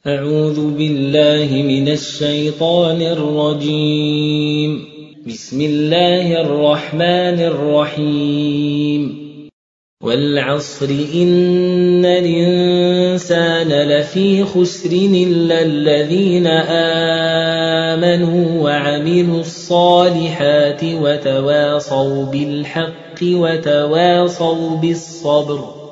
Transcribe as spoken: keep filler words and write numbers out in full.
أعوذ بالله من الشيطان الرجيم. بسم الله الرحمن الرحيم. والعصر إن الإنسان لفي خسر إلا الذين آمنوا وعملوا الصالحات وتواصوا بالحق وتواصوا بالصبر.